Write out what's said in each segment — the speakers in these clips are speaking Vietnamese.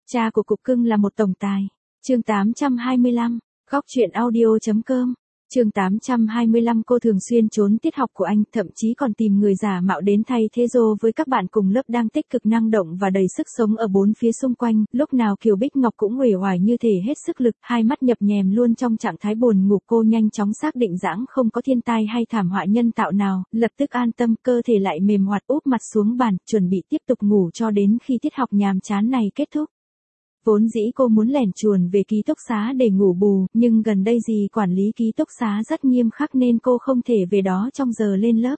Cha của cục cưng là một tổng tài. Chương 825, góc truyện audio.com. Chương 825. Cô thường xuyên trốn tiết học của anh, thậm chí còn tìm người giả mạo đến thay thế rô với các bạn cùng lớp đang tích cực năng động và đầy sức sống ở bốn phía xung quanh. Lúc nào Kiều Bích Ngọc cũng uể oải như thể hết sức lực, hai mắt nhập nhèm luôn trong trạng thái buồn ngủ. Cô nhanh chóng xác định dãng không có thiên tai hay thảm họa nhân tạo nào, lập tức an tâm, cơ thể lại mềm hoạt úp mặt xuống bàn, chuẩn bị tiếp tục ngủ cho đến khi tiết học nhàm chán này kết thúc. Vốn dĩ cô muốn lẻn chuồn về ký túc xá để ngủ bù, nhưng gần đây dì quản lý ký túc xá rất nghiêm khắc nên cô không thể về đó trong giờ lên lớp.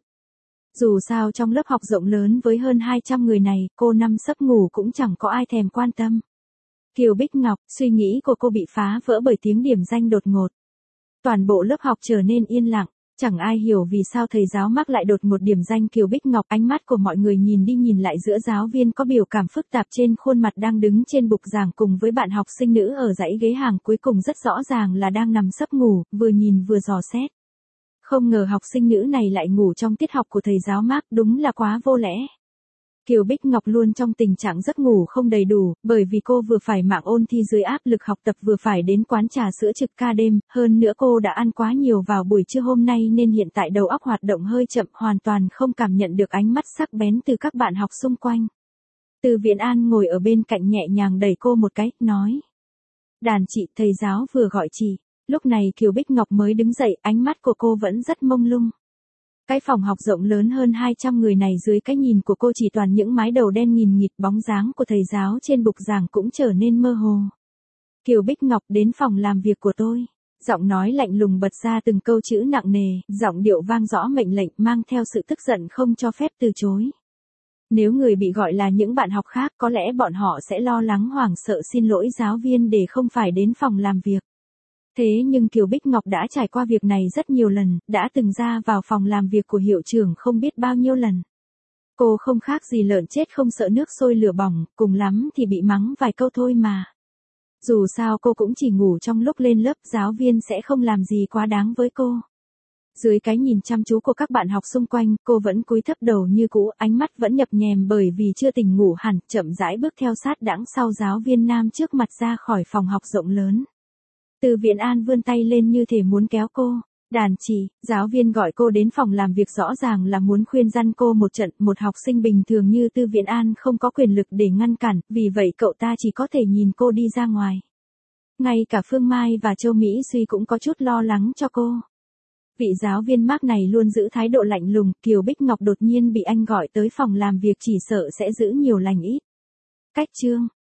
Dù sao trong lớp học rộng lớn với hơn 200 người này, cô nằm sấp ngủ cũng chẳng có ai thèm quan tâm. Kiều Bích Ngọc, suy nghĩ của cô bị phá vỡ bởi tiếng điểm danh đột ngột. Toàn bộ lớp học trở nên yên lặng. Chẳng ai hiểu vì sao thầy giáo Mark lại đột ngột điểm danh Kiều Bích Ngọc. Ánh mắt của mọi người nhìn đi nhìn lại giữa giáo viên có biểu cảm phức tạp trên khuôn mặt đang đứng trên bục giảng cùng với bạn học sinh nữ ở dãy ghế hàng cuối cùng rất rõ ràng là đang nằm sấp ngủ, vừa nhìn vừa dò xét. Không ngờ học sinh nữ này lại ngủ trong tiết học của thầy giáo Mark, đúng là quá vô lẽ. Kiều Bích Ngọc luôn trong tình trạng giấc ngủ không đầy đủ, bởi vì cô vừa phải mạng ôn thi dưới áp lực học tập vừa phải đến quán trà sữa trực ca đêm, hơn nữa cô đã ăn quá nhiều vào buổi trưa hôm nay nên hiện tại đầu óc hoạt động hơi chậm, hoàn toàn không cảm nhận được ánh mắt sắc bén từ các bạn học xung quanh. Từ Viễn An ngồi ở bên cạnh nhẹ nhàng đẩy cô một cái, nói: "Đàn chị, thầy giáo vừa gọi chị." Lúc này Kiều Bích Ngọc mới đứng dậy, ánh mắt của cô vẫn rất mông lung. Cái phòng học rộng lớn hơn 200 người này dưới cái nhìn của cô chỉ toàn những mái đầu đen nghìn nghịt, bóng dáng của thầy giáo trên bục giảng cũng trở nên mơ hồ. Kiều Bích Ngọc, đến phòng làm việc của tôi. Giọng nói lạnh lùng bật ra từng câu chữ nặng nề, giọng điệu vang rõ mệnh lệnh, mang theo sự tức giận không cho phép từ chối. Nếu người bị gọi là những bạn học khác, có lẽ bọn họ sẽ lo lắng hoảng sợ xin lỗi giáo viên để không phải đến phòng làm việc. Thế nhưng Kiều Bích Ngọc đã trải qua việc này rất nhiều lần, đã từng ra vào phòng làm việc của hiệu trưởng không biết bao nhiêu lần. Cô không khác gì lợn chết không sợ nước sôi lửa bỏng, cùng lắm thì bị mắng vài câu thôi mà. Dù sao cô cũng chỉ ngủ trong lúc lên lớp, giáo viên sẽ không làm gì quá đáng với cô. Dưới cái nhìn chăm chú của các bạn học xung quanh, cô vẫn cúi thấp đầu như cũ, ánh mắt vẫn nhập nhèm bởi vì chưa tỉnh ngủ hẳn, chậm rãi bước theo sát đãng sau giáo viên nam trước mặt ra khỏi phòng học rộng lớn. Từ Viễn An vươn tay lên như thể muốn kéo cô. "Đàn chị." Giáo viên gọi cô đến phòng làm việc rõ ràng là muốn khuyên răn cô một trận, một học sinh bình thường như Từ Viễn An không có quyền lực để ngăn cản, vì vậy cậu ta chỉ có thể nhìn cô đi ra ngoài. Ngay cả Phương Mai và Châu Mỹ Suy cũng có chút lo lắng cho cô. Vị giáo viên Mark này luôn giữ thái độ lạnh lùng, Kiều Bích Ngọc đột nhiên bị anh gọi tới phòng làm việc chỉ sợ sẽ giữ nhiều lành ít. Cách chương